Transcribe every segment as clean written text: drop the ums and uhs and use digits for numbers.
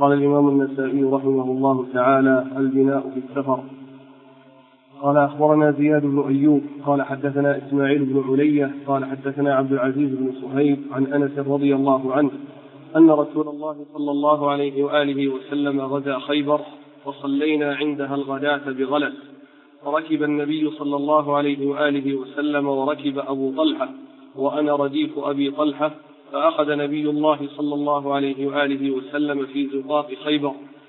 قال الإمام النسائي رحمه الله تعالى: البناء في السفر. قال: أخبرنا زياد بن أيوب قال حدثنا إسماعيل بن علية قال حدثنا عبد العزيز بن صهيب عن أنس رضي الله عنه أن رسول الله صلى الله عليه وآله وسلم غزا خيبر وصلينا عندها الغداة بغلس، فركب النبي صلى الله عليه وآله وسلم وركب أبو طلحة وأنا رديف أبي طلحة، فأخذ نبي الله صلى الله عليه وآله وسلم في زقاق خيبر،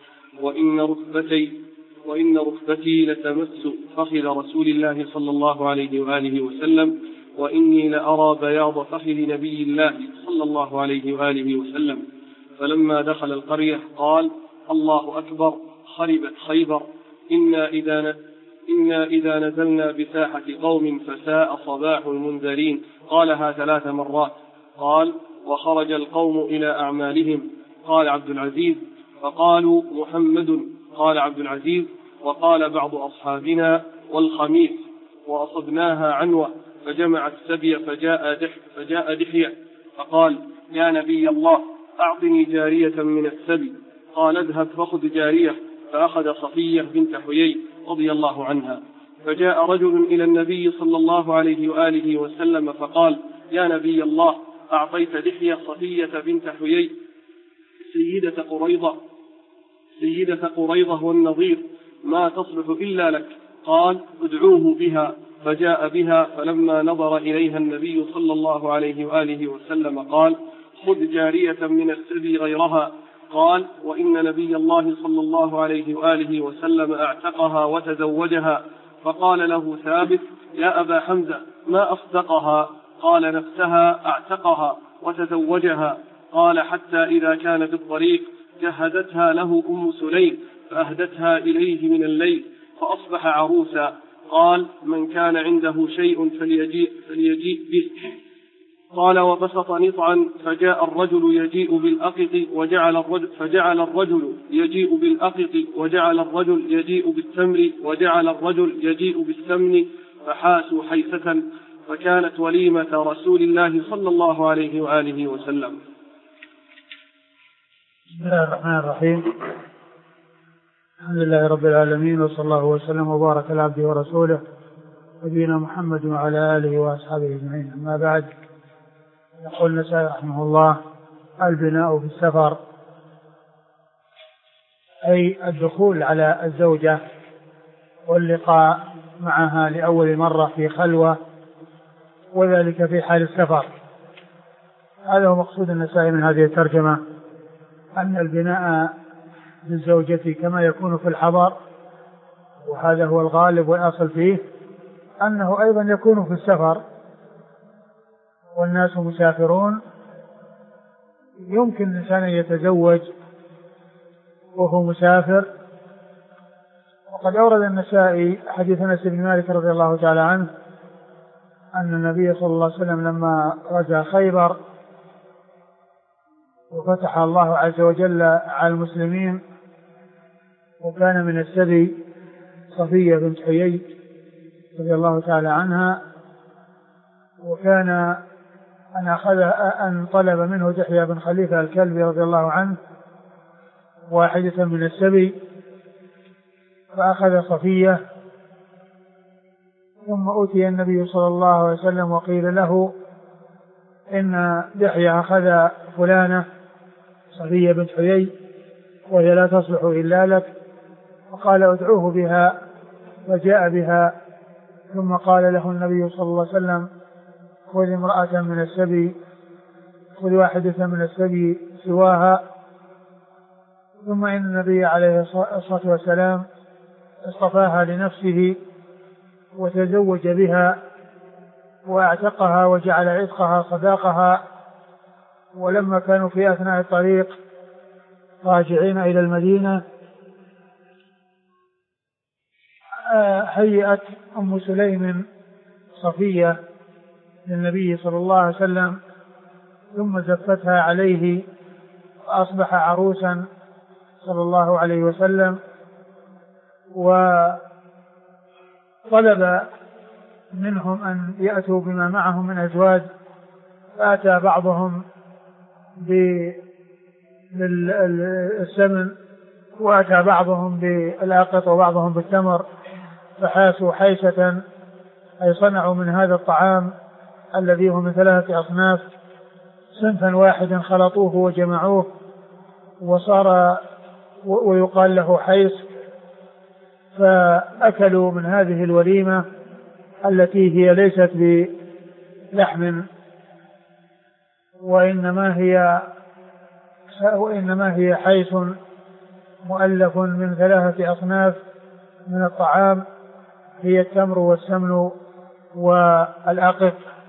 وإن ركبتي لتمس فخذ رسول الله صلى الله عليه وآله وسلم، وإني لأرى بياض فخذ نبي الله صلى الله عليه وآله وسلم. فلما دخل القرية قال: الله أكبر، خربت خيبر، إنا إذا نزلنا بساحة قوم فساء صباح المنذرين. قالها 3 مرات. قال: وخرج القوم إلى أعمالهم. قال عبد العزيز: فقالوا محمد. قال عبد العزيز: وقال بعض أصحابنا والخميس، وأصبناها عنوة، فجمع السبي فجاء دحية فقال: يا نبي الله، أعطني جارية من السبي. قال: اذهب فخذ جارية. فأخذ صفية بنت حيي رضي الله عنها. فجاء رجل إلى النبي صلى الله عليه وآله وسلم فقال: يا نبي الله، أعطيت دحية صفية بنت حيي سيدة قريظة والنظير، ما تصلح إلا لك. قال: ادعوه بها. فجاء بها، فلما نظر إليها النبي صلى الله عليه وآله وسلم قال: خذ جارية من السبي غيرها. قال: وإن نبي الله صلى الله عليه وآله وسلم اعتقها وتزوجها. فقال له ثابت: يا أبا حمزة، ما أصدقها؟ قال: نفسها اعتقها وتزوجها. قال: حتى إذا كان في الطريق جهدتها له أم سليم فأهدتها إليه من الليل فأصبح عروسا. قال: من كان عنده شيء فليجيء به. قال: وبسط نطعا فجاء الرجل يجيء بالأقط فجعل الرجل يجيء بالتمر وجعل الرجل يجيء بالسمن، فحاسوا حيثة، فكانت وليمة رسول الله صلى الله عليه وآله وسلم. بسم الله الرحمن الرحيم. الحمد لله رب العالمين، وصلى الله وسلم وبارك على عبده ورسوله نبينا محمد وعلى آله وأصحابه أجمعين. أما بعد، يقول النسائي رحمه الله: البناء في السفر، أي الدخول على الزوجة واللقاء معها لأول مرة في خلوة، وذلك في حال السفر. هذا هو مقصود النسائي من هذه الترجمة، أن البناء بالزوجة كما يكون في الحضر، وهذا هو الغالب والأصل فيه، أنه أيضا يكون في السفر والناس مسافرون. يمكن الإنسان يتزوج وهو مسافر. وقد أورد النسائي حديث أنس بن مالك رضي الله تعالى عنه أن النبي صلى الله عليه وسلم لما غزا خيبر وفتح الله عز وجل على المسلمين، وكان من السبي صفية بنت حيي رضي الله تعالى عنها، وكان أن طلب منه دحية بن خليفة الكلبي رضي الله عنه واحدة من السبي، فأخذ صفية. ثم أتي النبي صلى الله عليه وسلم وقيل له إن دحية أخذ فلانة صفية بنت حيي وهي لا تصلح إلا لك، وقال: ادعوه بها. فجاء بها، ثم قال له النبي صلى الله عليه وسلم: خذ امرأة من السبي، خذ واحدة من السبي سواها. ثم إن النبي عليه الصلاة والسلام اصطفاها لنفسه وتزوج بها واعتقها وجعل عتقها صداقها. ولما كانوا في أثناء الطريق راجعين إلى المدينة، هيأت أم سليم صفية للنبي صلى الله عليه وسلم، ثم زفتها عليه، فأصبح عروسا صلى الله عليه وسلم. وطلب منهم أن يأتوا بما معهم من أزواج، فأتى بعضهم بالسمن، وأتى بعضهم بالآقط وبعضهم بالتمر، فحاسوا حيشة، أي صنعوا من هذا الطعام الذي هو من 3 أصناف صنفا واحدا خلطوه وجمعوه وصار ويقال له حيس، فأكلوا من هذه الوليمة التي هي ليست بلحم وإنما هي حيس مؤلف من 3 أصناف من الطعام، هي التمر والسمن والآقط.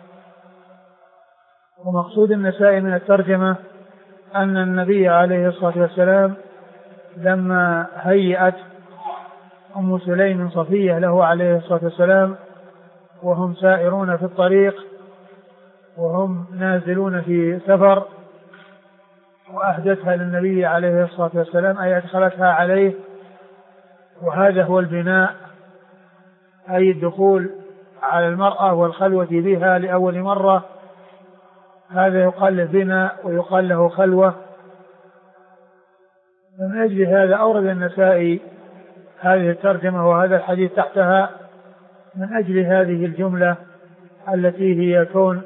ومقصود النسائي من الترجمة أن النبي عليه الصلاة والسلام لما هيأت أم سليم صفية له عليه الصلاة والسلام وهم سائرون في الطريق وهم نازلون في سفر، وأهدتها للنبي عليه الصلاة والسلام، أي أدخلتها عليه، وهذا هو البناء، أي الدخول على المرأة والخلوة بها لأول مرة، هذا يقال له بناء ويقال له خلوة. من أجل هذا أورد النسائي هذه الترجمة وهذا الحديث تحتها، من أجل هذه الجملة التي هي كون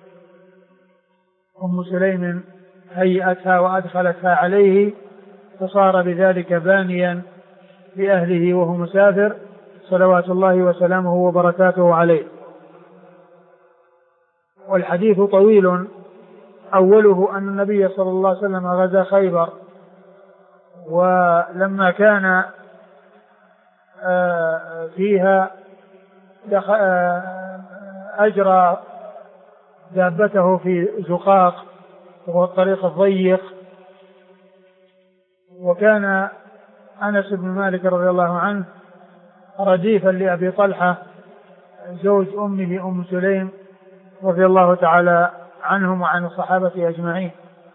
أم سليم هيأتها وأدخلتها عليه، فصار بذلك بانيا لأهله وهو مسافر صلوات الله وسلامه وبركاته عليه. والحديث طويل، أوله أن النبي صلى الله عليه وسلم غزا خيبر، ولما كان فيها أجرى دابته في زقاق وهو الطريق الضيق، وكان أنس بن مالك رضي الله عنه رديفا لأبي طلحة زوج أمه أم سليم رضي الله تعالى عنهم وعن الصحابة أجمعين.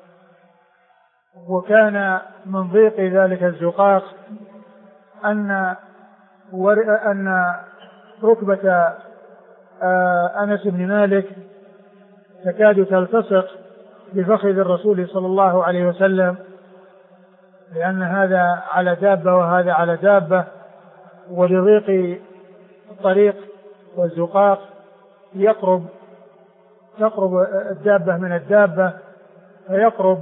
وكان من ضيق ذلك الزقاق أن ركبة أنس بن مالك تكاد تلتصق بفخذ الرسول صلى الله عليه وسلم، لأن هذا على دابة وهذا على دابة، ولضيق الطريق والزقاق تقرب الدابة من الدابة، فيقرب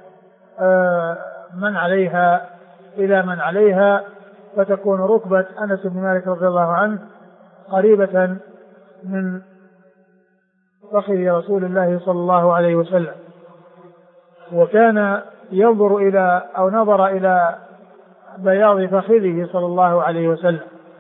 من عليها إلى من عليها، فتكون ركبة أنس بن مالك رضي الله عنه قريبة من فخذ رسول الله صلى الله عليه وسلم. وكان ينظر إلى أو نظر إلى بياض فخذه صلى الله عليه وسلم.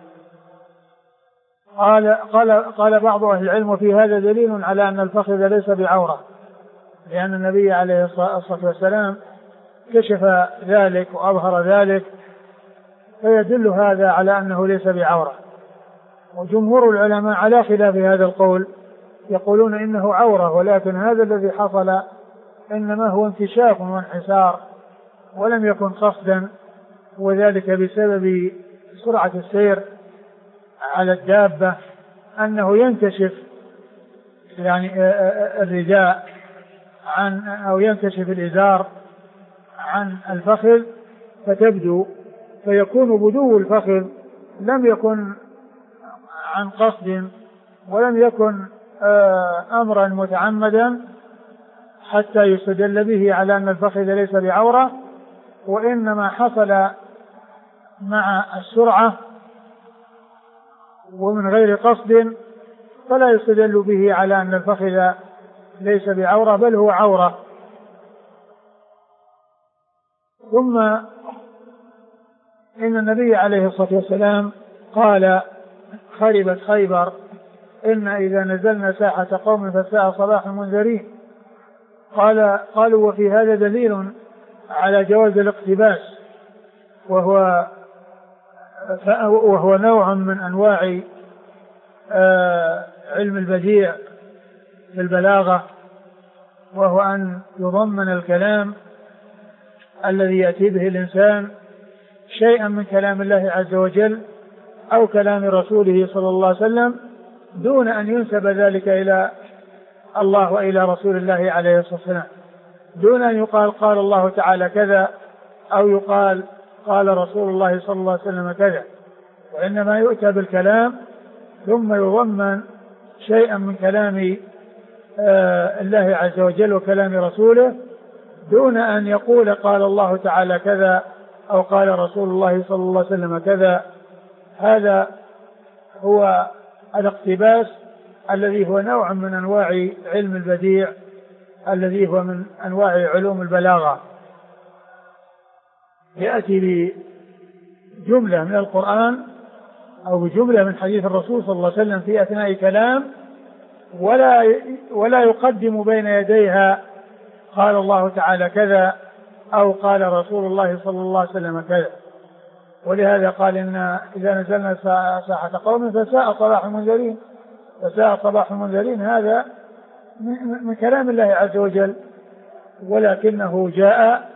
قال بعض أهل العلم وفي هذا دليل على أن الفخذ ليس بعورة، لأن النبي عليه الصلاة والسلام كشف ذلك وأظهر ذلك، فيدل هذا على أنه ليس بعورة. وجمهور العلماء على خلاف هذا القول، يقولون إنه عورة، ولكن هذا الذي حصل إنما هو انكشاف وانحسار ولم يكن قصدا، وذلك بسبب سرعة السير على الدابة، أنه ينكشف يعني الرداء أو ينكشف الإزار عن الفخذ فتبدو، فيكون بدو الفخذ لم يكن عن قصد ولم يكن أمرا متعمدا حتى يستدل به على أن الفخذ ليس بعورة، وإنما حصل مع السرعة ومن غير قصد، فلا يستدل به على أن الفخذ ليس بعورة بل هو عورة. ثم إن النبي عليه الصلاة والسلام قال خربت خيبر إن إذا نزلنا ساحة قوم فساء صباح المنذرين. قالوا وفي هذا دليل على جواز الاقتباس، وهو نوع من أنواع علم البديع في البلاغة، وهو أن يضمن الكلام الذي يأتي به الإنسان شيئا من كلام الله عز وجل أو كلام رسوله صلى الله عليه وسلم دون أن ينسب ذلك إلى الله وإلى رسول الله عليه الصلاة والسلام. دون أن يقال قال الله تعالى كذا أو يقال قال رسول الله صلى الله عليه وسلم كذا، وإنما يؤتى بالكلام ثم يضمن شيئا من كلام الله عز وجل وكلام رسوله دون أن يقول قال الله تعالى كذا أو قال رسول الله صلى الله عليه وسلم كذا. هذا هو الاقتباس الذي هو نوع من أنواع علم البديع الذي هو من أنواع علوم البلاغة، يأتي بجملة من القرآن أو بجملة من حديث الرسول صلى الله عليه وسلم في أثناء كلام ولا يقدم بين يديها قال الله تعالى كذا أو قال رسول الله صلى الله عليه وسلم كذا. ولهذا قال إن إذا نزلنا ساحة قوم فساء صباح المنذرين، فساء صباح المنذرين هذا من كلام الله عز وجل، ولكنه جاء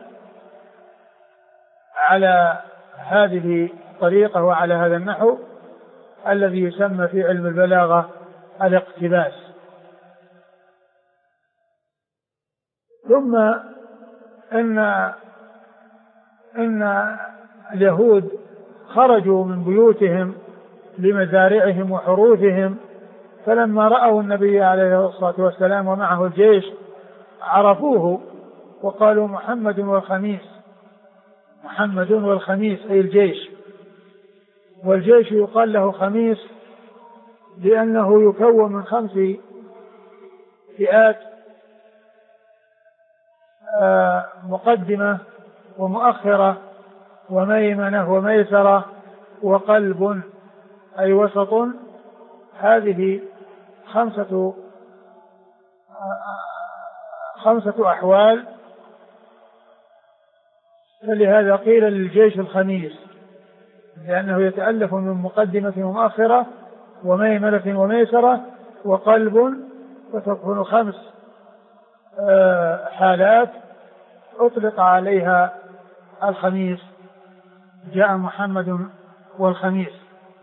على هذه الطريقة وعلى هذا النحو الذي يسمى في علم البلاغة الاقتباس. ثم إن اليهود خرجوا من بيوتهم لمزارعهم وحروثهم، فلما رأوا النبي عليه الصلاة والسلام ومعه الجيش عرفوه وقالوا محمد والخميس، محمد والخميس أي الجيش. والجيش يقال له خميس لأنه يكون من 5 فئات، مقدمة ومؤخرة وميمنة وميسرة وقلب أي وسط. هذه 5 أحوال، فلهذا قيل للجيش الخميس لأنه يتألف من مقدمة ومؤخرة وميمنة وميسرة وقلب، وتكون 5 حالات أطلق عليها الخميس. جاء محمد والخميس.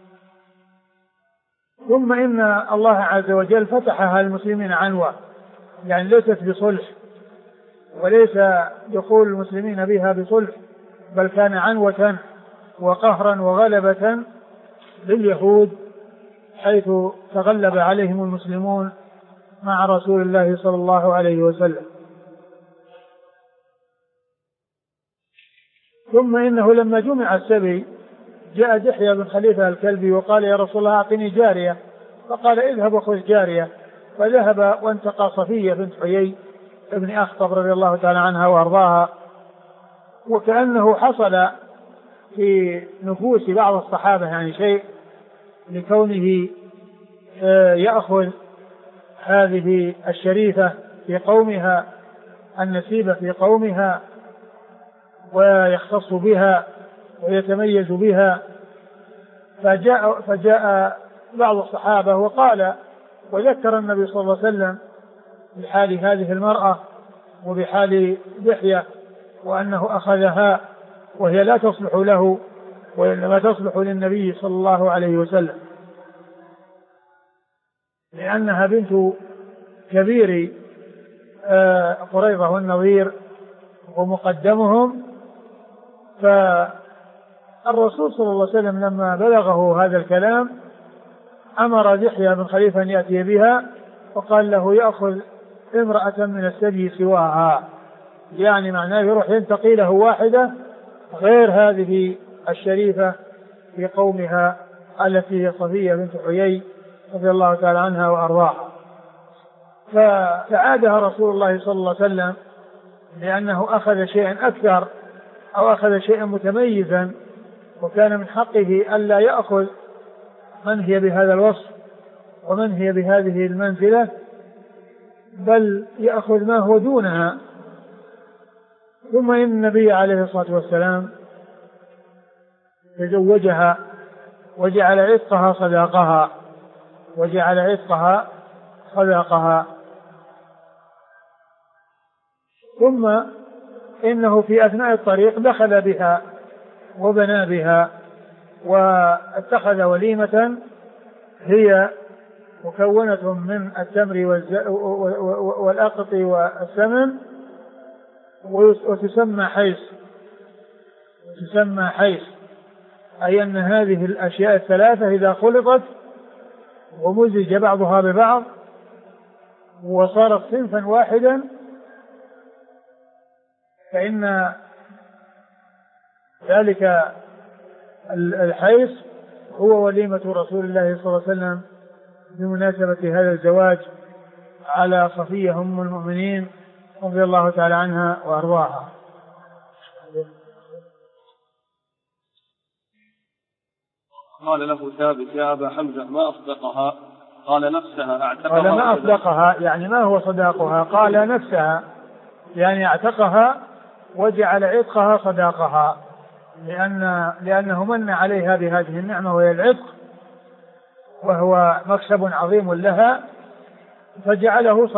ثم إن الله عز وجل فتحها المسلمين عنوة، يعني ليست بصلح وليس دخول المسلمين بها بصلح، بل كان عنوة وقهرا وغلبة لليهود حيث تغلب عليهم المسلمون مع رسول الله صلى الله عليه وسلم. ثم إنه لما جمع السبي جاء دحية بن خليفة الكلبي وقال يا رسول الله أعطني جارية، فقال اذهب وخذ جارية، فذهب وانتقى صفية بنت حيي ابن أخطب رضي الله تعالى عنها وأرضاها. وكأنه حصل في نفوس بعض الصحابة يعني شيء لكونه يأخذ هذه الشريفة في قومها النسيبة في قومها ويختص بها ويتميز بها. فجاء بعض الصحابة وقال وذكر النبي صلى الله عليه وسلم بحال هذه المرأة وبحال دحية وأنه أخذها وهي لا تصلح له وإنما تصلح للنبي صلى الله عليه وسلم، لأنها بنت كبير قريظة والنظير ومقدمهم. فالرسول صلى الله عليه وسلم لما بلغه هذا الكلام أمر دحية بن خليفة أن يأتي بها وقال له يأخذ امرأة من السبي سواها، يعني معناه يروح ينتقي له واحدة غير هذه الشريفة في قومها التي هي صفية بنت حيي رضي الله تعالى عنها وأرضاها. فعادها رسول الله صلى الله عليه وسلم لأنه أخذ شيئا أكثر أو أخذ شيئا متميزا، وكان من حقه ألا يأخذ من هي بهذا الوصف ومن هي بهذه المنزلة، بل يأخذ ما هو دونها. ثم إن النبي عليه الصلاة والسلام تزوجها وجعل عتقها صداقها وجعل عتقها صداقها. ثم إنه في أثناء الطريق دخل بها وبنى بها واتخذ وليمة هي مكونة من التمر والأقط والسمن، وتسمى حيث، أي أن هذه الأشياء الثلاثة إذا خلطت ومزج بعضها ببعض وصارت صنفا واحدا فإن ذلك الحيث هو وليمة رسول الله صلى الله عليه وسلم بمناسبة هذا الزواج على صفية أم المؤمنين رضي الله تعالى عنها وأرضاها. قال له ثابت: يا أبا حمزة ما أصدقها؟ قال: نفسها أعتقها. قال: ما أصدقها يعني ما هو صداقها؟ قال: نفسها يعني اعتقها وجعل عتقها صداقها، لأنه من عليها بهذه النعمة وهي العتق، وهو مكسب عظيم لها، فجعله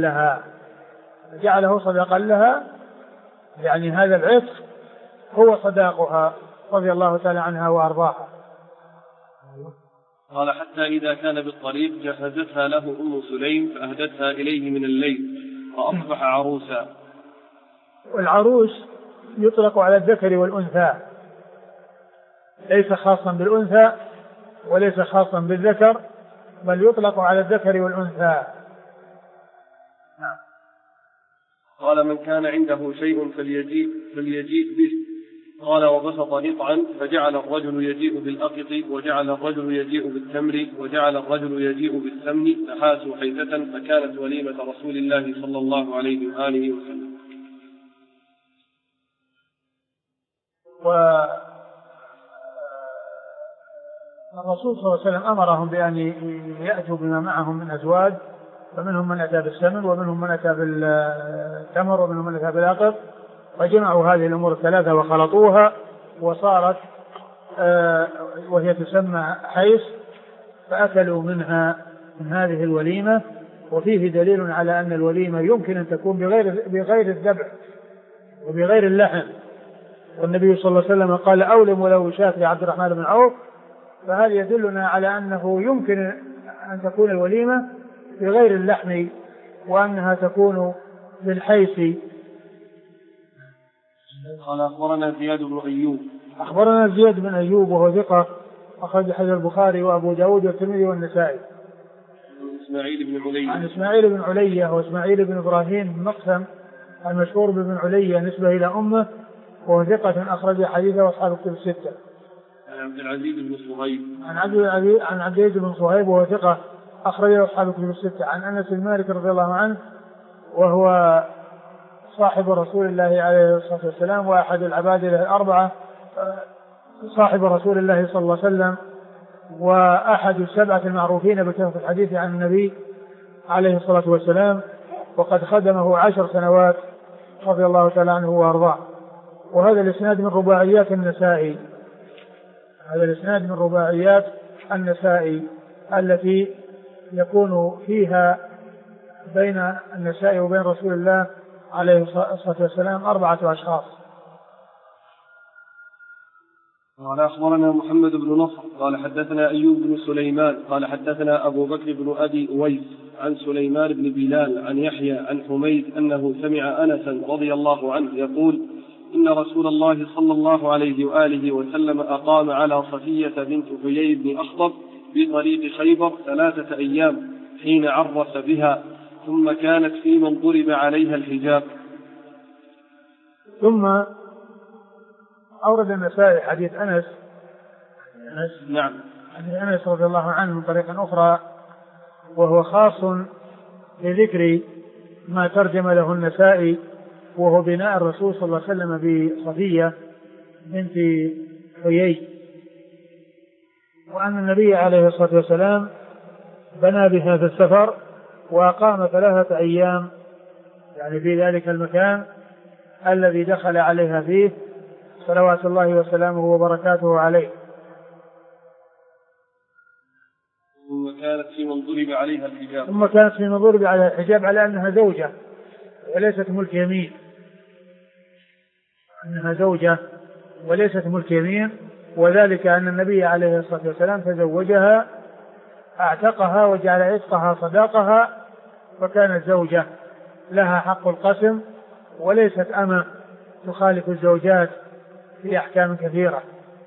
صداقا لها، يعني هذا العتق هو صداقها رضي الله تعالى عنها وأرضاها. قال: حتى إذا كان بالطريق جهزتها له أم سليم فأهدتها إليه من الليل فأصبح عروسا. والعروس يطلق على الذكر والأنثى، ليس خاصا بالأنثى وليس خاصا بالذكر، بل يطلق على الذكر والأنثى. قال: من كان عنده شيء فليجيء به. قال: وبسط نطعا فجعل الرجل يجيء بالأقط، وجعل الرجل يجيء بالتمر، وجعل الرجل يجيء بالسمن، فحاسوا حيثة، فكانت وليمة رسول الله صلى الله عليه وآله وسلم. والرسول صلى الله عليه وسلم أمرهم بأن يأتوا بما معهم من أزواج، فمنهم من أتى بالسمن ومنهم من أتى بالتمر ومنهم من أتى بالأقط، فجمعوا هذه الأمور الثلاثة وخلطوها وصارت وهي تسمى حيث، فأكلوا منها من هذه الوليمة. وفيه دليل على أن الوليمة يمكن أن تكون بغير الذبح وبغير اللحم، والنبي صلى الله عليه وسلم قال: أولم ولو شاة لعبد الرحمن بن عوف، فهذا يدلنا على أنه يمكن أن تكون الوليمة بغير اللحم وأنها تكون بالحيث. قال: أخبرنا زياد بن أيوب وهو ثقة، أخرج حديث البخاري وأبو داود والترمذي والنسائي. عن إسماعيل بن علية وإسماعيل بن إبراهيم بن مقسم المشهور بن علية نسبة إلى أمه، وهو ثقة أخرج حديثه أصحاب الكتب الستة. عن عبد العزيز بن صهيب وهو ثقة أخرجه أصحاب الكتب الستة. عن أنس بن مالك رضي الله عنه وهو صاحب رسول الله عليه الصلاة والسلام وأحد العباد الأربعة، صاحب رسول الله صلى الله عليه وسلم، وأحد السبعة المعروفين بكثرة الحديث عن النبي عليه الصلاة والسلام، وقد خدمه 10 سنوات رضي الله تعالى عنه وأرضاه. وهذا الإسناد من رباعيات النسائي، التي يكون فيها بين النسائي وبين رسول الله عليه الصلاة والسلام 4 أشخاص. قال: أخبرنا محمد بن نصر قال: حدثنا أيوب بن سليمان قال: حدثنا أبو بكر بن أبي أويس عن سليمان بن بلال عن يحيى عن حميد أنه سمع أنسا رضي الله عنه يقول: إن رسول الله صلى الله عليه وآله وسلم أقام على صفية بنت حيي بن أخطب بطريق خيبر 3 أيام حين عرس بها، ثم كانت في من ضرب عليها الحجاب. ثم أورد النسائي حديث أنس نعم أنس رضي الله عنه من طريق أخرى، وهو خاص بذكر ما ترجم له النسائي، وهو بناء الرسول صلى الله عليه وسلم بصفية بنت حيي، وأن النبي عليه الصلاة والسلام بنى بها في السفر وأقام 3 أيام يعني في ذلك المكان الذي دخل عليها فيه صلوات الله وسلامه وبركاته عليه. ثم كانت في من ضرب عليها الحجاب، على أنها زوجة وليست ملك يمين، وذلك أن النبي عليه الصلاة والسلام تزوجها، اعتقها وجعل عتقها صداقها، فكانت زوجة لها حق القسم وليست أمة تخالف الزوجات في أحكام كثيرة.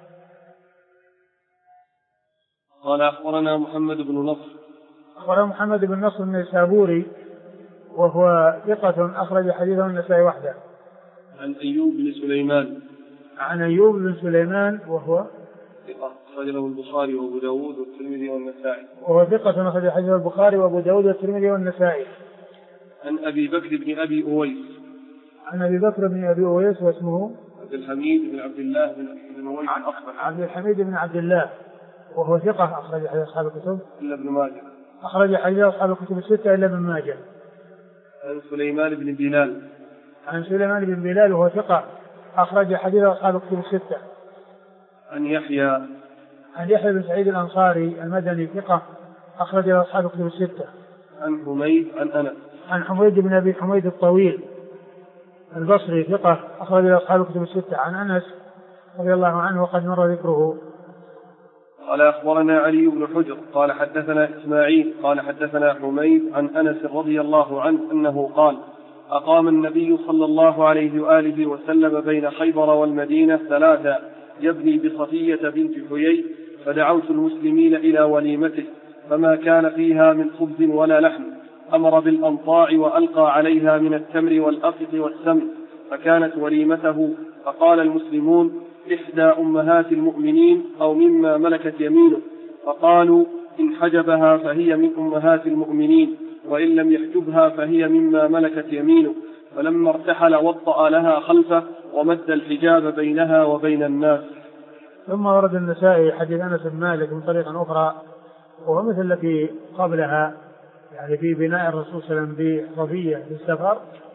قال أخبرنا محمد بن نصر. أخبرنا محمد بن نصر النيسابوري وهو ثقة أخرج حديثه النسائي وحده. عن أيوب بن سليمان. عن أيوب بن سليمان وهو ثقة أخرج له البخاري وأبو داود والترمذي والنسائي. وهو ثقة أخرج حديثه البخاري وأبو داود والترمذي والنسائي. عن أبي بكر بن أبي أويس. عن أبي بكر بن أبي أويس واسمه عبد الحميد بن عبد الله بن أويس الأصبحي. عبد الحميد بن عبد الله وهو ثقة أخرج حديث أصحاب الكتب إلا ابن ماجه. أخرج حديث أصحاب الكتب الستة إلا ابن ماجه. عن سليمان بن بلال. عن سليمان بن بلال وهو ثقة أخرج حديث أصحاب الكتب الستة. عن يحيى. عن يحيى بن سعيد الأنصاري المدني ثقة أخرج أصحاب الكتب الستة. عن حميد عن أنس. عن حميد بن أبي حميد الطويل البصري ثقة أخرج أصحاب الكتب الستة. عن أنس رضي الله عنه وقد مر ذكره. قال أخبرنا علي بن حجر قال حدثنا إسماعيل قال حدثنا حميد عن أنس رضي الله عنه أنه قال أقام النبي صلى الله عليه وآله وسلم بين خيبر والمدينة 3 يبني بصفية بنت حيي، فدعوت المسلمين إلى وليمته فما كان فيها من خبز ولا لحم، أمر بالأنطاع وألقى عليها من التمر والأقط والسمن، فكانت وليمته. فقال المسلمون إحدى أمهات المؤمنين أو مما ملكت يمينه، فقالوا إن حجبها فهي من أمهات المؤمنين، وإن لم يحجبها فهي مما ملكت يمينه. فلما ارتحل وطأ لها خلفه ومد الحجاب بينها وبين الناس. ثم ورد النسائي حديث أنس بن مالك من طريقة أخرى وهو مثل التي قبلها، يعني في بناء الرسول صلى الله عليه وسلم بصفية في السفر،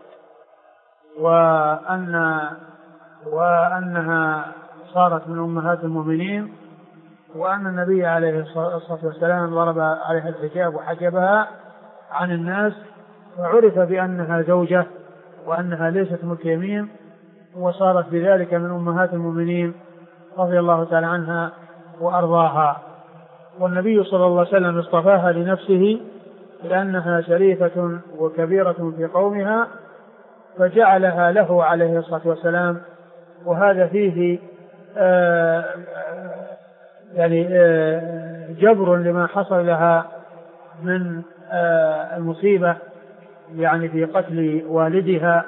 وأنها صارت من أمهات المؤمنين، وأن النبي عليه الصلاة والسلام ضرب عليها الحجاب وحجبها عن الناس، وعرف بأنها زوجة وأنها ليست ملك يمين، وصارت بذلك من أمهات المؤمنين رضي الله تعالى عنها وأرضاها. والنبي صلى الله عليه وسلم اصطفاها لنفسه لأنها شريفة وكبيرة في قومها، فجعلها له عليه الصلاة والسلام. وهذا فيه جبر لما حصل لها من المصيبة، يعني في قتل والدها،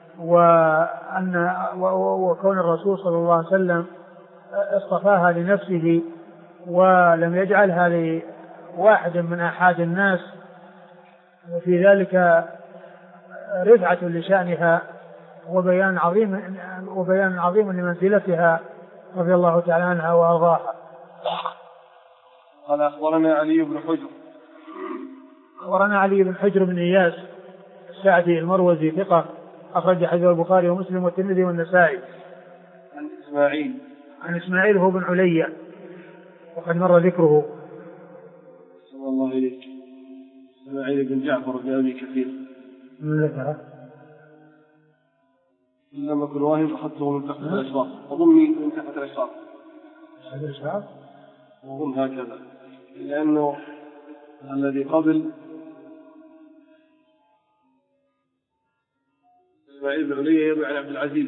وكون الرسول صلى الله عليه وسلم اصطفاها لنفسه ولم يجعلها لواحد من أحد الناس، وفي ذلك رفعة لشأنها وبيان عظيم لمنزلتها رضي الله تعالى عنها وأرضاها. قال أخبرنا علي بن حجر. أخبرنا علي بن حجر بن إياس السعدي المروزي ثقة أخرج حديث البخاري ومسلم والترمذي والنسائي. عن إسماعيل. عن إسماعيل هو بن عليا وقد مر ذكره. صلى الله عليه. إسماعيل بن جعفر بن أبي كثير. من ذكره؟ لما كل واحد أخذته من تحت الأشراف، أظني من تحت الأشراف. الأشراف؟ أظن هكذا، لأنه الذي قبل إسماعيل بن علي يروي عن عبد العزيز.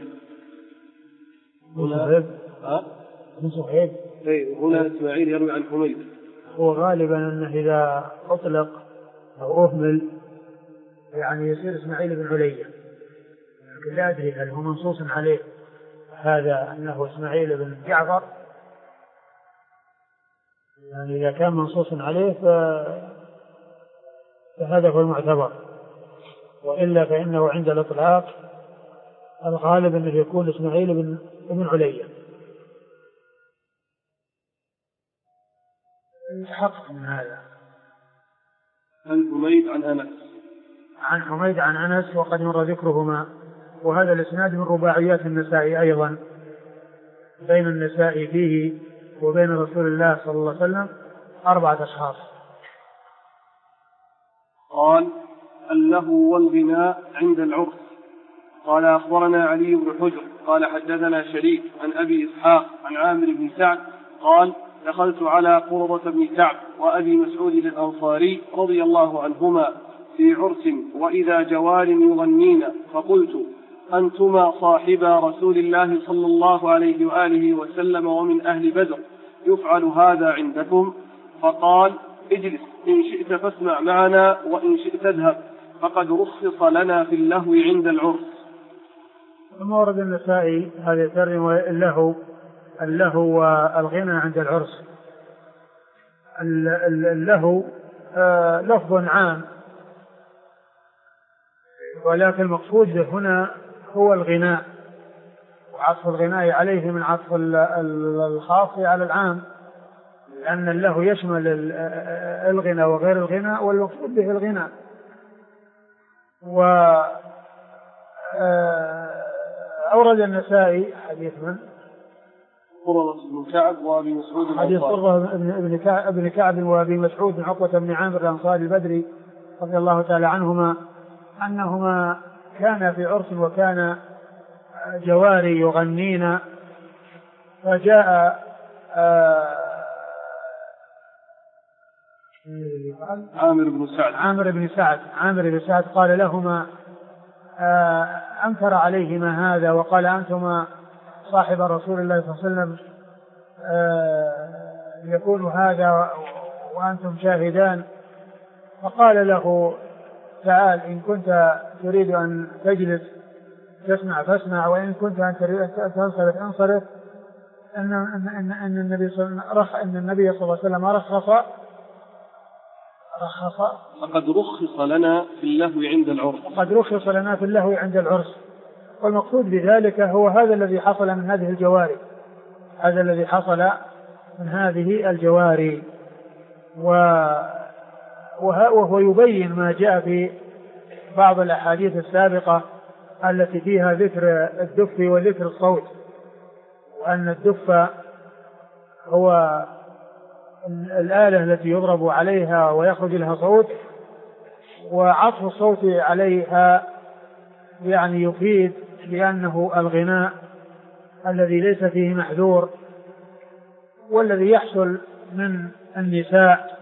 بن صهيب. هنا إسماعيل يروي عن حميد. هو غالبا أنه إذا أطلق أو أهمل يعني يصير إسماعيل بن علي، لكن لا أدري هل هو منصوص عليه هذا أنه إسماعيل بن جعفر. يعني إذا كان منصوص عليه فهذا هو المعتبر، وإلا فإنه عند الإطلاق الغالب أنه يكون إسماعيل بن علي. يتحقق من هذا. عن حميد عن أنس. عن حميد عن أنس وقد مر ذكرهما. وهذا الإسناد من رباعيات النسائي أيضا، بين النسائي فيه وبين رسول الله صلى الله عليه وسلم 4 أشخاص. قال اللهو والغناء عند العرس. قال أخبرنا علي بن حجر قال حدثنا شريك عن أبي إسحاق عن عامر بن سعد قال دخلت على قرظة بن كعب وأبي مسعود الأنصاري رضي الله عنهما في عرس وإذا جوار يغنين، فقلت أنتما صاحبا رسول الله صلى الله عليه وآله وسلم ومن أهل بدر، يفعل هذا عندكم؟ فقال: اجلس، إن شئت فاسمع معنا وإن شئت اذهب، فقد رخص لنا في اللهو عند العرس. ثم ورد النسائي هذه الترجمة: اللهو والغنى عند العرس. اللهو لفظ عام، ولكن المقصود به هنا هو الغناء، وعطف الغناء عليه من عطف الخاص على العام، لأن اللهو يشمل الغناء وغير الغناء، والمقصود به الغناء. وأورد النسائي حديث من؟ قرة بن كعب وأبي مسعود، حديث قرة بن كعب وأبي مسعود بن عقبة بن عامر الأنصاري البدري رضي الله تعالى عنهما أنهما كان في عرس وكان جواري يغنين، فجاء عامر بن سعد قال لهما أنكر عليهما هذا وقال: أنتما صاحب رسول الله صلى الله عليه وسلم، يكون هذا وأنتم شاهدان. فقال له: تعال، إن كنت تريد أن تجلس تسمع فاسمع، وإن كنت أن تريد أن تنصرف انصرف. أن النبي صلى الله عليه وسلم رخص فقد رخص لنا في اللهو عند العرس. وقد رخص لنا في اللهو عند العرس، والمقصود بذلك هو هذا الذي حصل من هذه الجواري، هذا الذي حصل من هذه الجواري. وهو يبين ما جاء في بعض الأحاديث السابقة التي فيها ذكر الدف وذكر الصوت، وأن الدف هو الآلة التي يضرب عليها ويخرج لها صوت، وعطف الصوت عليها يعني يفيد بأنه الغناء الذي ليس فيه محذور، والذي يحصل من النساء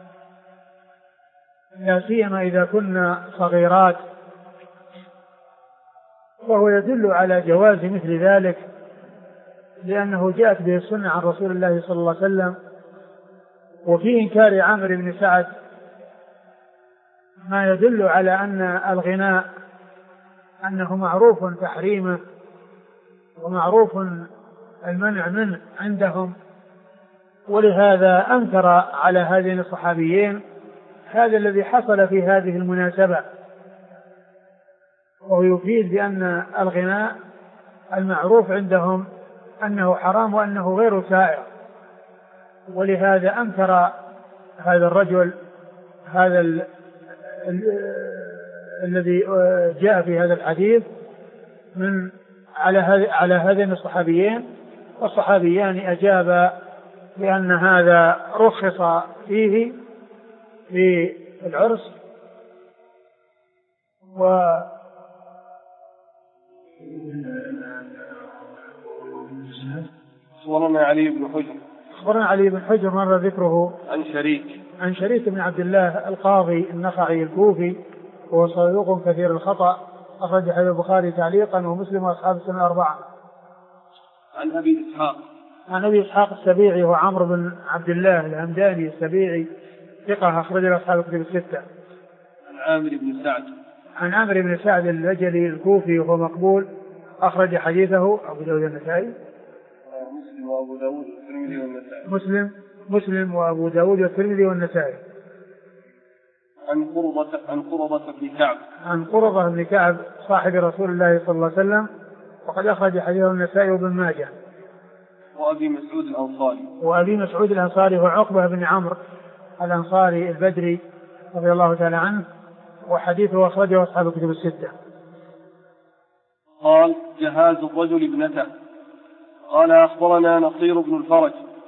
لا سيما إذا كنا صغيرات، وهو يدل على جواز مثل ذلك، لأنه جاءت به السنة عن رسول الله صلى الله عليه وسلم. وفي إنكار عامر بن سعد ما يدل على أن الغناء أنه معروف تحريمه ومعروف المنع منه عندهم، ولهذا أنكر على هذين الصحابيين هذا الذي حصل في هذه المناسبة، وهو يفيد بأن الغناء المعروف عندهم أنه حرام وأنه غير سائغ. ولهذا أنكر هذا الرجل هذا الذي جاء في هذا الحديث من على هذين الصحابيين، والصحابيان أجابا بأن هذا رخص فيه في العرس. أخبرنا علي بن حجر مر ذكره عن شريك بن عبد الله القاضي النخعي الكوفي، وهو صدوق كثير الخطأ، أخرج حديث البخاري تعليقا ومسلم وأصحاب السنن الأربعة. عن أبي إسحاق السبيعي هو عمرو بن عبد الله الهمداني السبيعي، ثقة، أخرج له أصحاب الكتب الستة. عن عامر بن سعد البجلي الكوفي وهو مقبول، أخرج حديثه أبو داود النسائي مسلم وأبو داود والترمذي والنسائي. عن قرظة بن كعب صاحب رسول الله صلى الله عليه وسلم، وقد أخرج حديثه النسائي وابن ماجه. وأبي مسعود الأنصاري هو عقبة بن عمرو الأنصاري البدري رضي الله تعالى عنه، وحديثه أخرجه أصحاب الكتب الستة. قال: جهاز الرجل ابنته. قال: أخبرنا نصير بن الفرج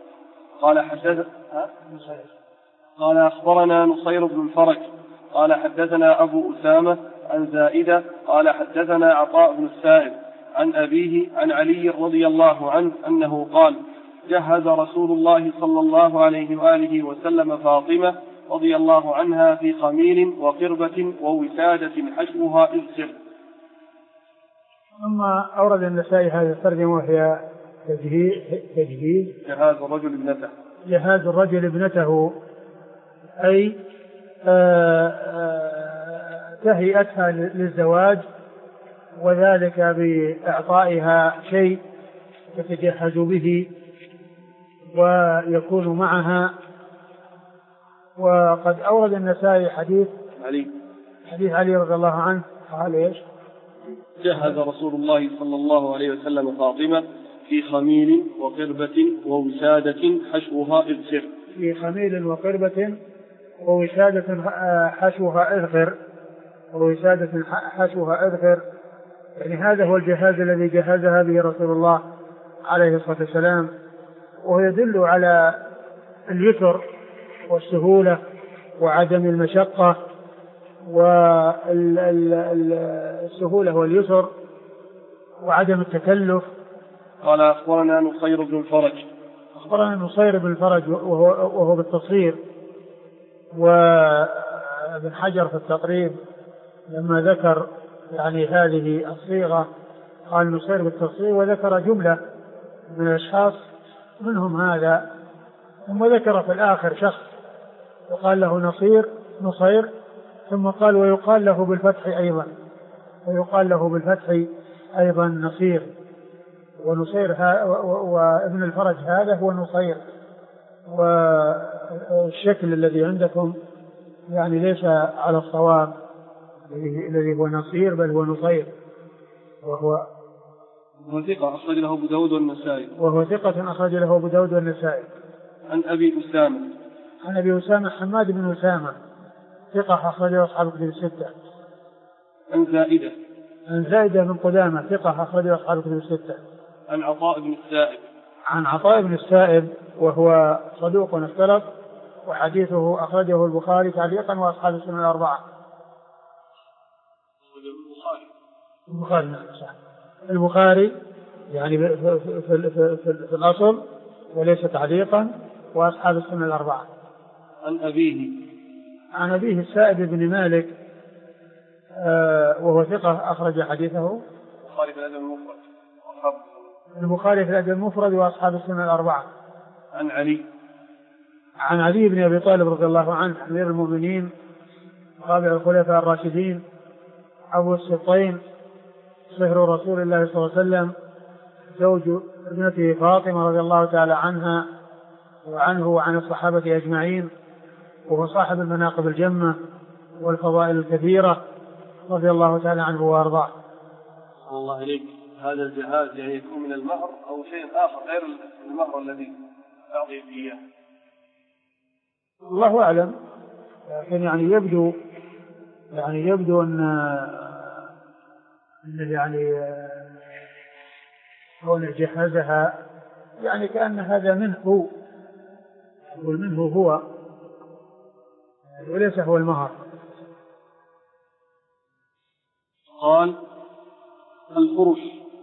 قال أخبرنا نصير بن الفرج قال حدثنا أبو أسامة عن زائدة قال حدثنا عطاء بن السائب عن أبيه عن علي رضي الله عنه أنه قال: جهز رسول الله صلى الله عليه وآله وسلم فاطمة رضي الله عنها في خميل وقربة ووسادة حشوها إذ. ثم أورد النسائي هذه الترجمة وهي تجهيز جهاز الرجل ابنته أي تهيئتها للزواج، وذلك بإعطائها شيء يتجهز به ويكون معها. وقد أورد النسائي حديث علي رضي الله عنه قال إيش؟ جهز رسول الله صلى الله عليه وسلم فاطمة في خميل وقربة ووسادة حشوها إذخر. في خميل وقربة ووسادة حشوها إذخر، ووسادة حشوها إذخر، يعني هذا هو الجهاز الذي جهزها به رسول الله عليه الصلاة والسلام، وهو يدل على اليسر والسهولة وعدم المشقة، والسهولة واليسر وعدم التكلف. قال أخبرنا نصير بن الفرج. أخبرنا نصير بن الفرج وهو بالتصغير، وابن حجر في التقريب لما ذكر يعني هذه الصيغة قال نصير بالتصغير، وذكر جملة من الأشخاص منهم هذا، ثم ذكر في الآخر شخص وقال له نصير، ثم قال ويقال له بالفتح أيضا نصير. ونصير وابن الفرج هذا هو نصير، والشكل الذي عندكم يعني ليس على الصواب الذي هو نصير، بل هو نصير، وهو ثقة أخرج له أبو داود والنسائي. عن أبي أسامة حماد بن أسامة ثقة أخرجه أصحاب الكتب الستة. عن زائدة بن قدامة ثقة أخرجه أصحاب الكتب الستة. عن عطاء بن السائب وهو صدوق اختلط، وحديثه أخرجه البخاري تعليقا وأصحاب السنن الأربعة. البخاري يعني في الأصل وليس تعليقا، وأصحاب السنن الأربعة. عن أبيه السائب بن مالك وهو ثقة أخرج حديثه البخاري في الأدب المفرد وأصحاب السنن الأربعة. عن علي بن أبي طالب رضي الله عنه أمير المؤمنين رابع الخلفاء الراشدين أبو السبطين صهر رسول الله صلى الله عليه وسلم، زوج ابنته فاطمة رضي الله تعالى عنها وعنه وعن الصحابة أجمعين، وهو صاحب المناقب الجمة والفضائل الكثيرة رضي الله تعالى عنه وأرضاه. الله إليك، هذا الجهاز يعني يكون من المهر أو شيء آخر غير المهر الذي أعطي إياه؟ الله أعلم، لكن يعني يبدو أن يعني كون جهازها يعني كأن هذا منه هو وليس هو المهر. قال الفرش.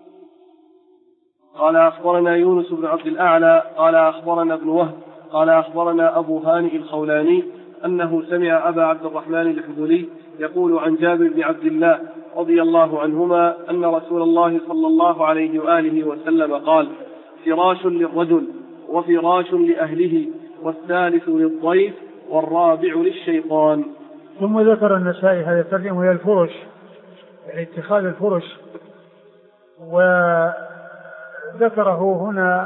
قال أخبرنا يونس بن عبد الأعلى قال أخبرنا ابن وهب قال أخبرنا أبو هانئ الخولاني أنه سمع أبا عبد الرحمن الحذلي يقول عن جابر بن عبد الله رضي الله عنهما أن رسول الله صلى الله عليه وآله وسلم قال: فراش للرجل وفراش لأهله والثالث للضيف والرابع للشيطان. ثم ذكر النسائي هذا الترجمة وهي الفرش، يعني اتخاذ الفرش، وذكره هنا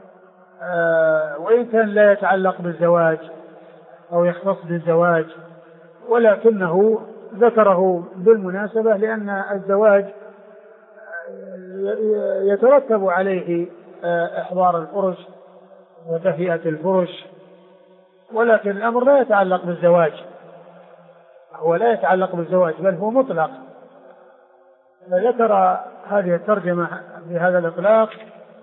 وإن كان لا يتعلق بالزواج أو يختص بالزواج، ولكنه ذكره بالمناسبة لأن الزواج يترتب عليه إحضار الفرش وتهيئة الفرش، ولكن الأمر لا يتعلق بالزواج، هو لا يتعلق بالزواج بل هو مطلق. فذكر هذه الترجمة بهذا الإطلاق.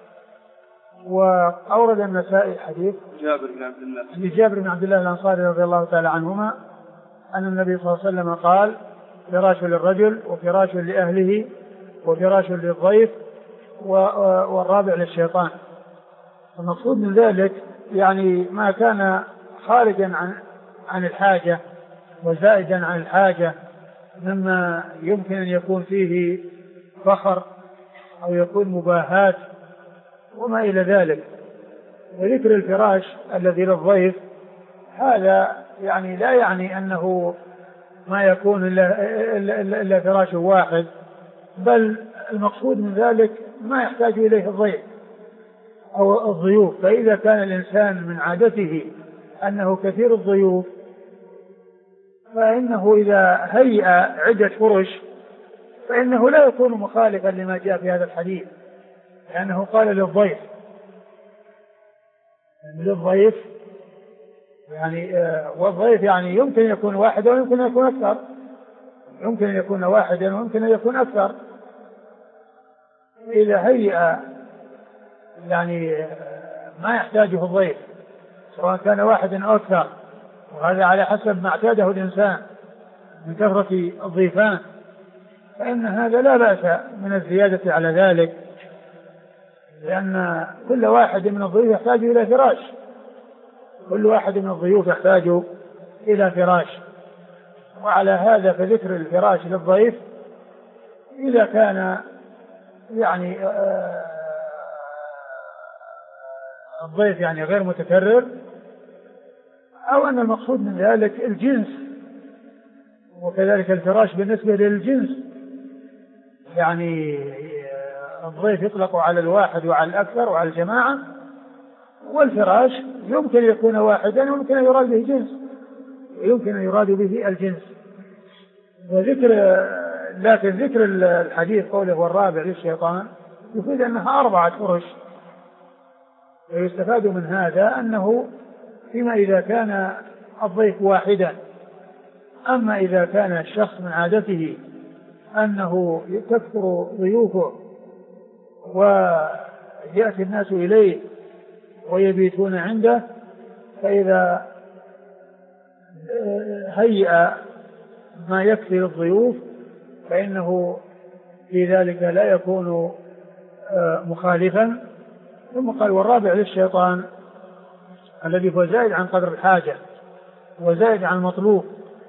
وأورد النسائي حديث جابر بن عبد الله الأنصاري رضي الله تعالى عنهما أن النبي صلى الله عليه وسلم قال: فراش للرجل وفراش لأهله وفراش للضيف والرابع للشيطان. المقصود من ذلك يعني ما كان خارجا عن الحاجة وزائدا عن الحاجة مما يمكن أن يكون فيه فخر أو يكون مباهات وما إلى ذلك. وذكر الفراش الذي للضيف هذا يعني لا يعني أنه ما يكون إلا فراش واحد، بل المقصود من ذلك ما يحتاج إليه الضيف أو الضيوف. فإذا كان الإنسان من عادته أنه كثير الضيوف فإنه إذا هيأ عدة فرش فإنه لا يكون مخالفا لما جاء في هذا الحديث، لأنه قال للضيف يعني والضيف يعني يمكن أن يكون واحدا ويمكن أن يكون أكثر، يمكن أن يكون واحدا ويمكن أن يكون أكثر. إذا هيأ يعني ما يحتاجه الضيف سواء كان واحدا أو أكثر، وهذا على حسب ما اعتاده الإنسان من كثرة الضيفان، فإن هذا لا بأس من الزيادة على ذلك، لأن كل واحد من الضيوف يحتاج إلى فراش، كل واحد من الضيوف يحتاج إلى فراش. وعلى هذا فذكر الفراش للضيف إذا كان يعني الضيف يعني غير متكرر، أو أن المقصود من ذلك الجنس، وكذلك الفراش بالنسبة للجنس، يعني الضيف يطلق على الواحد وعلى الأكثر وعلى الجماعة، والفراش يمكن يكون واحدا ويمكن أن يراد به جنس، ويمكن أن يراد به الجنس. لكن ذكر الحديث قوله والرابع للشيطان يفيد أنها 4 فرش، ويستفاد من هذا أنه فيما إذا كان الضيف واحدا. أما إذا كان الشخص من عادته أنه تكثر ضيوفه ويأتي الناس إليه ويبيتون عنده، فإذا هيأ ما يكفي للضيوف فإنه في ذلك لا يكون مخالفا. ثم قال والرابع للشيطان الذي هو زائد عن قدر الحاجة وزائد عن المطلوب،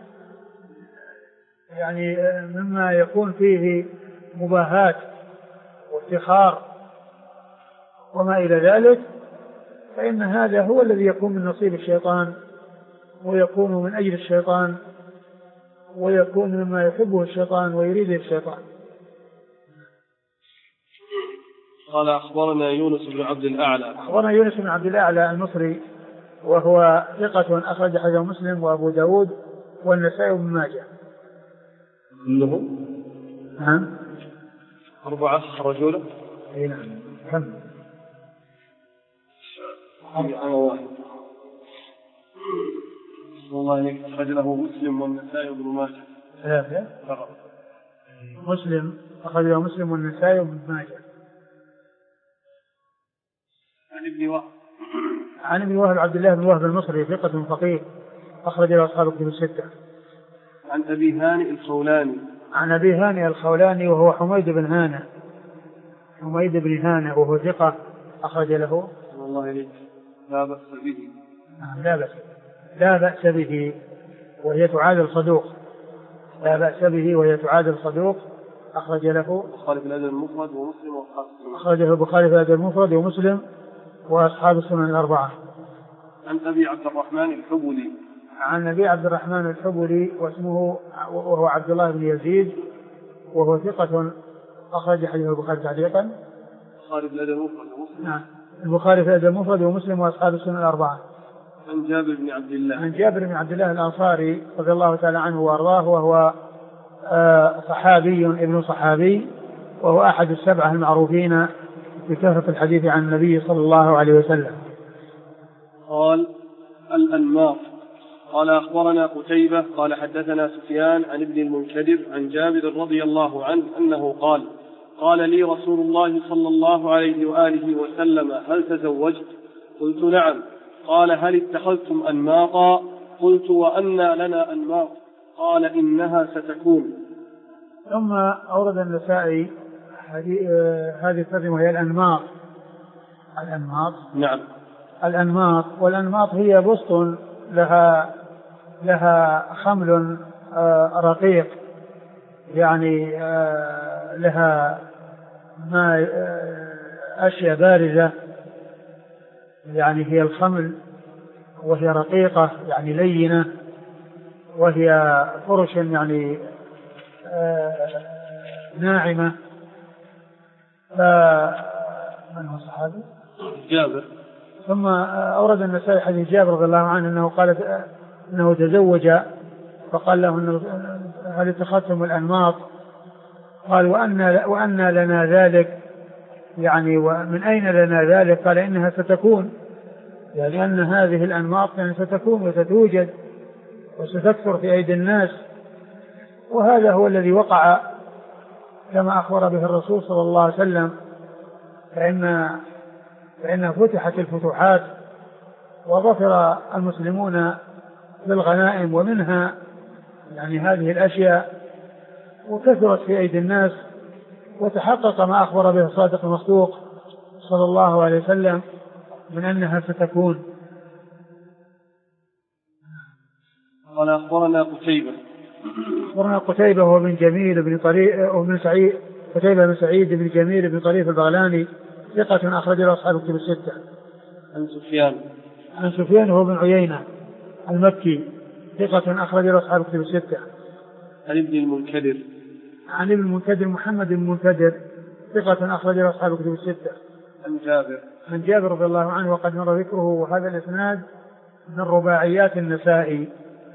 يعني مما يكون فيه مباهات وافتخار وما إلى ذلك، فإن هذا هو الذي يكون من نصيب الشيطان ويكون من أجل الشيطان ويكون مما يحبه الشيطان ويريده الشيطان. قال أخبرنا يونس بن عبد الأعلى. أخبرنا يونس بن عبد الأعلى المصري وهو ثقة أخرج حديثه مسلم وأبو داود والنسائي وابن ماجه. كلهم؟ نعم. 4 أخرجوا له؟ أي نعم. كم؟ 4. والله أخرج له مسلم والنسائي وابن ماجه. 3 فقط. مسلم أخرج له مسلم والنسائي وابن ماجه. عن ابن وهب عبد الله بن وهب المصري ثقة فقيه أخرج له أصحاب الكتب 6. عن أبي هانئ الخولاني. عن أبي هانئ الخولاني وهو حميد بن هانئ وهو ثقة أخرج له. والله إليك لا بأس به. لا بأس به وهي تعادل صدوق. لا بأس به وهي تعادل صدوق أخرج له البخاري في الأدب المفرد ومسلم وأصحاب السنن. أخرجه البخاري في الأدب المفرد ومسلم وأصحاب السنن 4. عن أبي عبد الرحمن الحبلي. عن أبي عبد الرحمن الحبلي واسمه وهو عبد الله بن يزيد وهو ثقة أخرج حديث البخاري تعليقا. البخاري في الأدب المفرد ومسلم. نعم. البخاري في الأدب المفرد ومسلم وأصحاب السنن 4. عن جابر بن عبد الله. عن جابر بن عبد الله الأنصاري رضي الله تعالى عنه وأرضاه وهو صحابي ابن صحابي وهو أحد 7 المعروفين بكثرة الحديث عن النبي صلى الله عليه وسلم. قال الأنماط. قال أخبرنا قتيبة قال حدثنا سفيان عن ابن المنكدر عن جابر رضي الله عنه أنه قال لي رسول الله صلى الله عليه وآله وسلم هل تزوجت؟ قلت نعم. قال هل اتخذتم أنماطا؟ قلت وأنى لنا أنماط؟ قال إنها ستكون. ثم أورد النسائي هذه الترجمة هي الأنماط. نعم. الأنماط والأنماط هي بسط لها خمل رقيق، يعني لها ما أشياء بارزة يعني هي الخمل، وهي رقيقة يعني لينة، وهي فرش يعني ناعمة. من هو الصحابي؟ جابر. ثم أورد النسائي حديث جابر رضي الله عنه أنه قال أنه تزوج فقال له هل اتخذتم الأنماط؟ قال وأن لنا ذلك، يعني ومن أين لنا ذلك؟ قال إنها ستكون، يعني أن هذه الأنماط يعني ستكون وستوجد وستكثر في أيدي الناس. وهذا هو الذي وقع كما أخبر به الرسول صلى الله عليه وسلم، فإن فتحت الفتوحات وظفر المسلمون بالغنائم ومنها يعني هذه الأشياء، وكثرت في أيدي الناس، وتحقق ما أخبر به الصادق المصدوق صلى الله عليه وسلم من أنها ستكون. قال أخبرنا قتيبة. أخبرنا قتيبة هو بن جميل بن طريف وبن سعيد، قتيبة بن سعيد بن جميل بن طريف البغلاني ثقة أخرج له أصحاب الكتب الستة. عن سفيان هو بن عيينة المكي ثقة أخرج له أصحاب الكتب الستة. عن ابن المنكدر محمد بن المنكدر ثقة أخرج له أصحاب الكتب الستة. عن جابر رضي الله عنه وقد مر ذكره، وهذا الإسناد من رباعيات النسائي.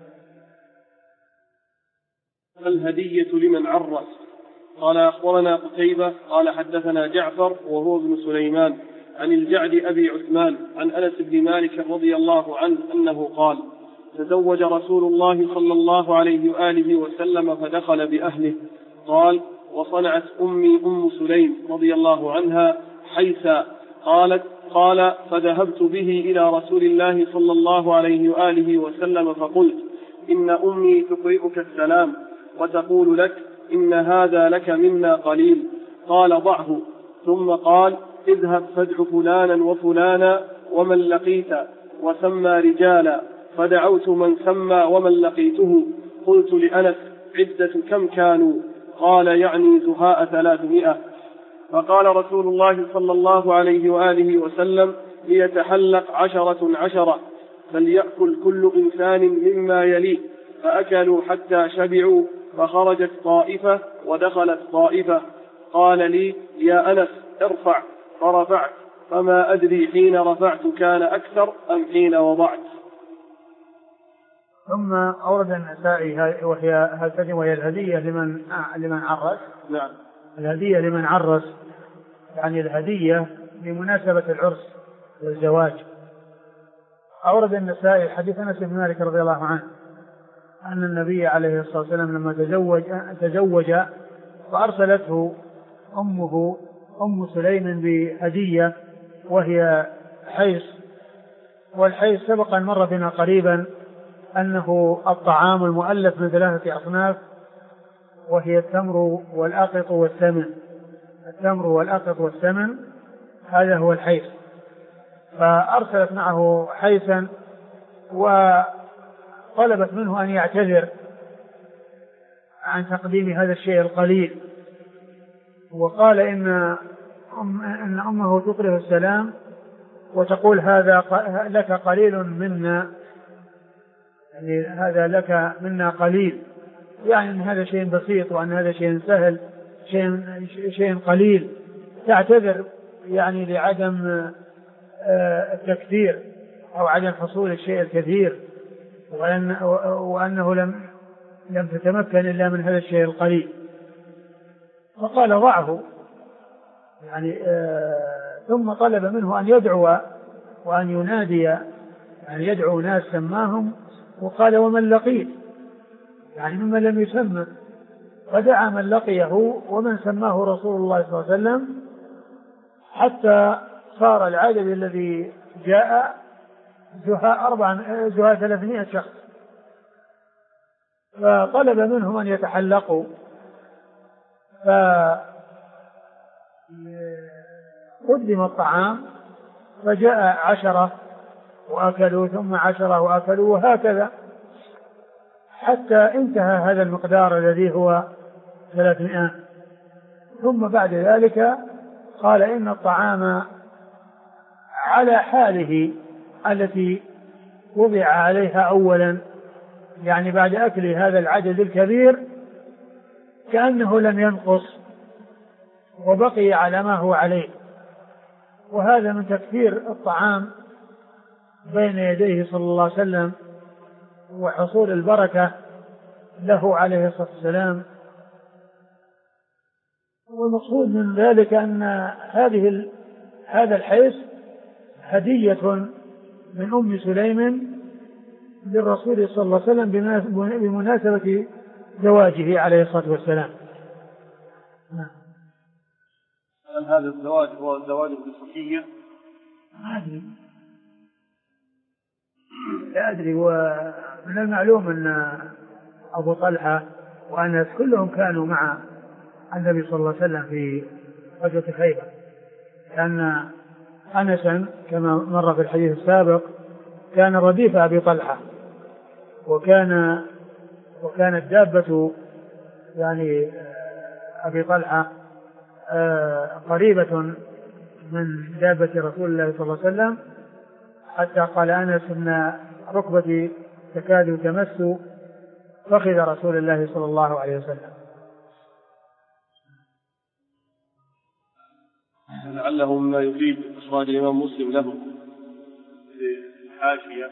الهدية لمن عرس. قال أخبرنا قتيبة قال حدثنا جعفر وهو ابن سليمان عن الجعد أبي عثمان عن أنس بن مالك رضي الله عنه أنه قال تزوج رسول الله صلى الله عليه وآله وسلم فدخل بأهله. قال وصنعت أمي أم سليم رضي الله عنها حيثا قال فذهبت به إلى رسول الله صلى الله عليه وآله وسلم فقلت إن أمي تقرئك السلام وتقول لك إن هذا لك منا قليل. قال ضعه. ثم قال اذهب فادع فلانا وفلانا ومن لقيت وسمى رجالا. فدعوت من سمى ومن لقيته. قلت لأنس عدة كم كانوا؟ قال يعني زهاء 300. فقال رسول الله صلى الله عليه وآله وسلم ليتحلق 10 فليأكل كل إنسان مما يليه. فأكلوا حتى شبعوا، فخرجت طائفة ودخلت طائفة. قال لي يا أنس ارفع، فرفعت، فما أدري حين رفعت كان أكثر أم حين وضعت. ثم أورد النسائي وهي الهدية لمن عرس. نعم. الهدية لمن عرس يعني الهدية بمناسبة العرس والزواج. أورد النسائي حديث أنس بن مالك رضي الله عنه أن النبي عليه الصلاة والسلام لما تزوج فأرسلته أمه أم سليم بهدية وهي حيص. والحيص سبق أن مر بنا قريبا أنه الطعام المؤلف من 3 أصناف، وهي التمر والأقط والسمن. التمر والأقط والسمن هذا هو الحيص. فأرسلت معه حيثا وطلبت منه أن يعتذر عن تقديم هذا الشيء القليل، وقال إن أمه تقرئه السلام وتقول هذا لك قليل منا، يعني هذا لك منا قليل، يعني أن هذا شيء بسيط وأن هذا شيء سهل، شيء قليل. تعتذر يعني لعدم التكثير أو عدم حصول الشيء الكثير، وأنه لم تتمكن إلا من هذا الشيء القليل. فقال ضعه يعني ثم طلب منه أن يدعو وأن ينادي، يعني يدعو ناس سماهم، وقال ومن لقيت، يعني ممن لم يسمى. فدعا من لقيه ومن سماه رسول الله صلى الله عليه وسلم حتى صار العدد الذي جاء زهاء 300 شخص. فطلب منهم أن يتحلقوا، فقدم الطعام فجاء 10 وأكلوا، ثم 10 وأكلوا، وهكذا حتى انتهى هذا المقدار الذي هو 300. ثم بعد ذلك قال إن الطعام على حاله التي وضع عليها أولا، يعني بعد أكل هذا العدد الكبير كأنه لم ينقص وبقي على ما هو عليه. وهذا من تكثير الطعام بين يديه صلى الله عليه وسلم وحصول البركة له عليه الصلاة والسلام. والمقصود من ذلك أن هذا الحيث هدية من أم سليم للرسول صلى الله عليه وسلم بمناسبة زواجه عليه الصلاة والسلام. هل هذا الزواج هو الزواج بصفية؟ لا أدري. ومن المعلوم أن أبو طلحة وأنس كلهم كانوا مع النبي صلى الله عليه وسلم في غزوة خيبر، لأن أنسا كما مر في الحديث السابق كان رديف أبي طلحة، وكانت دابة يعني أبي طلحة قريبة من دابة رسول الله صلى الله عليه وسلم، حتى قال أنس إن ركبتي تكاد تمس فخذ رسول الله صلى الله عليه وسلم. لعله مما يفيد إخراج الإمام مسلم له في الحاشية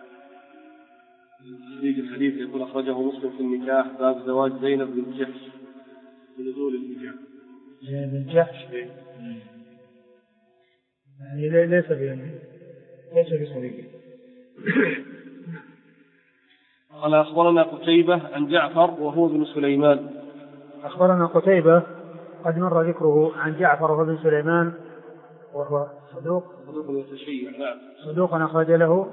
في الحديث يقول أخرجه مسلم في النكاح باب زواج زينب بن جحش بنزول النكاح. زينب بن جحش يعني ليس بصديقه. قال أخبرنا قتيبة عن جعفر وهو بن سليمان. أخبرنا قتيبة قد مر ذكره عن جعفر وهو بن سليمان وهو صدوق يتشيع. نعم. صدوق أخرج له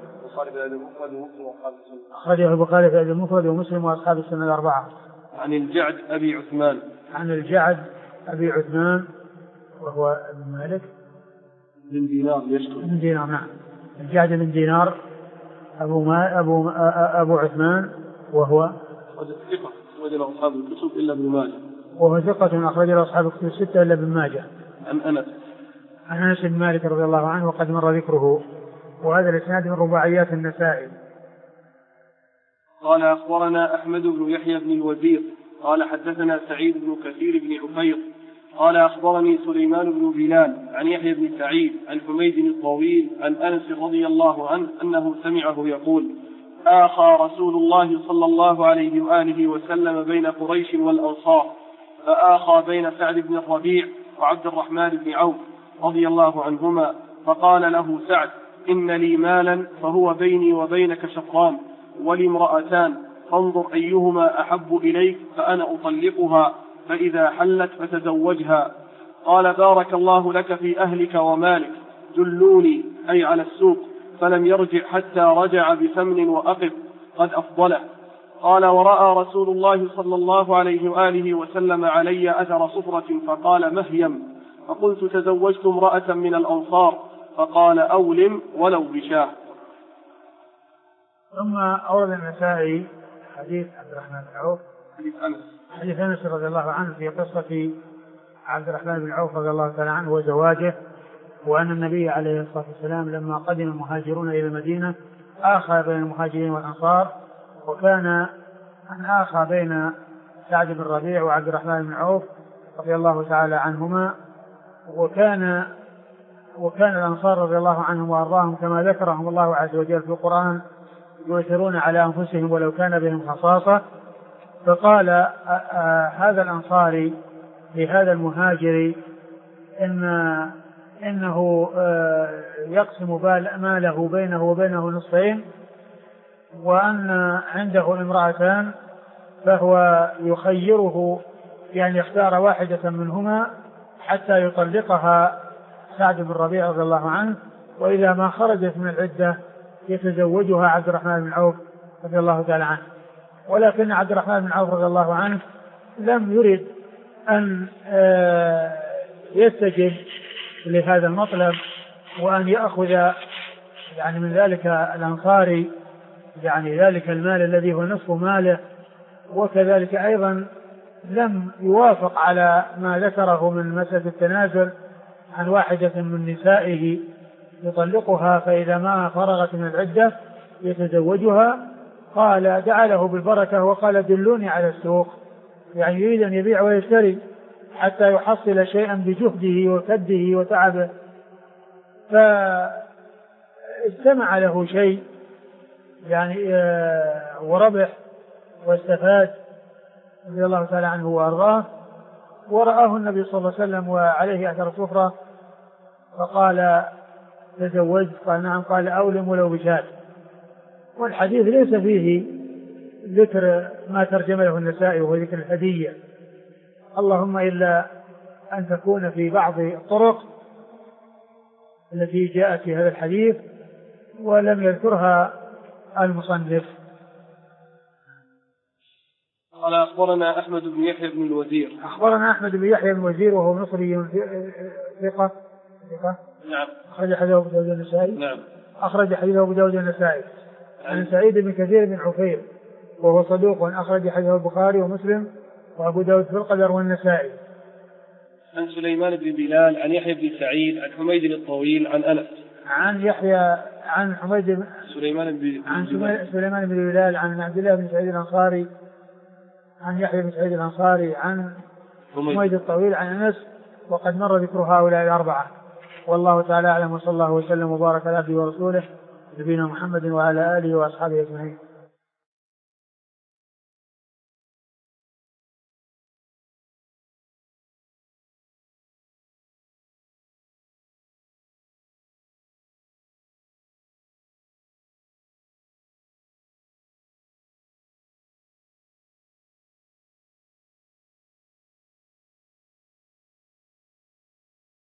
أخرجه البخاري في المفرد ومسلم وأصحاب السنة الأربعة. عن الجعد أبي عثمان. عن الجعد أبي عثمان وهو ابن مالك بن دينار يشكر. بن دينار. نعم. الجعد بن دينار أبو عثمان وهو ثقة أخرج له أصحاب الكتب إلا ابن ماجه. وهو ثقة أخرج له أصحاب الكتب الستة إلا ابن ماجه. عن أنس بن مالك رضي الله عنه وقد مر ذكره. وهذا الإسناد من رباعيات النسائي. قال أخبرنا أحمد بن يحيى بن الوزير قال حدثنا سعيد بن كثير بن عفير قال أخبرني سليمان بن بلال عن يحيى بن سعيد عن حميد الطويل عن أنس رضي الله عنه أنه سمعه يقول آخى رسول الله صلى الله عليه وآله وسلم بين قريش والأنصار، فآخى بين سعد بن الربيع وعبد الرحمن بن عوف رضي الله عنهما، فقال له سعد إن لي مالا فهو بيني وبينك شطران ولي امرأتان، فانظر أيهما أحب إليك فأنا أطلقها، فإذا حلت فتزوجها. قال بارك الله لك في أهلك ومالك، دلوني أي على السوق، فلم يرجع حتى رجع بثمن وأقف قد أفضله. قال ورأى رسول الله صلى الله عليه وآله وسلم علي أثر صفرة فقال مهيم، فقلت تزوجت امرأة من الأنصار، فقال أولم ولو بشاه. ثم أورد النسائي حديث عبد الرحمن بن عوف حديث أنس رضي الله عنه في قصة عبد الرحمن بن عوف رضي الله تعالى عنه وزواجه، وأن النبي عليه الصلاة والسلام لما قدم المهاجرون إلى المدينة آخى بين المهاجرين والأنصار، وكان أن آخى بين سعد بن الربيع وعبد الرحمن بن عوف رضي الله تعالى عنهما، وكان الأنصار رضي الله عنهم وأرضاهم كما ذكرهم الله عز وجل في القرآن يؤثرون على أنفسهم ولو كان بهم خصاصة. فقال هذا الأنصاري لهذا المهاجر إنه يقسم ماله بينه وبينه نصفين، وأن عنده امرأتان فهو يخيره يعني يختار واحدة منهما حتى يطلقها سعد بن الربيع رضي الله عنه، وإذا ما خرجت من العدة يتزوجها عبد الرحمن بن عوف رضي الله تعالى عنه. ولكن عبد الرحمن بن عوف رضي الله عنه لم يرد أن يستجب لهذا المطلب وأن يأخذ يعني من ذلك الأنصاري يعني ذلك المال الذي هو نصف ماله، وكذلك أيضا لم يوافق على ما ذكره من مسألة التنازل عن واحدة من نسائه يطلقها فإذا ما فرغت من العدة يتزوجها، قال دعا له بالبركة وقال دلوني على السوق، يعني يريد أن يبيع ويشتري حتى يحصل شيئا بجهده وكده وتعبه، فاجتمع له شيء يعني وربح واستفاد رضي الله تعالى عنه وأرضاه. ورآه النبي صلى الله عليه وسلم وعليه أثر الصفرة فقال تزوجت؟ قال نعم. قال أولم ولو بشاة. والحديث ليس فيه ذكر ما ترجم له النسائي وهو ذكر الهدية، اللهم إلا أن تكون في بعض الطرق التي جاءت في هذا الحديث ولم يذكرها المصنف. قال أخبرنا أحمد بن يحيى بن الوزير. أخبرنا أحمد بن يحيى بن الوزير وهو مصري ثقة. نعم. أخرج حديثه أبو داود النسائي. نعم. أخرج حديثه أبو داود النسائي عن سعيد بن كثير بن عفير وهو صدوق، أخرج حديثه البخاري ومسلم وأبو داود في القدر والنسائي. عن سليمان بن بلال عن يحيى بن سعيد عن حميد الطويل عن أنس. عن يحيى عن حميد سليمان بن بلال عن عبد الله بن سعيد الأنصاري عن يحيى بن سعيد الأنصاري عن حميد الطويل عن أنس، وقد مر ذكر هؤلاء الأربعة. والله تعالى أعلم، وصلى الله وسلم وبارك على عبده ورسوله نبينا محمد وعلى آله وأصحابه أجمعين.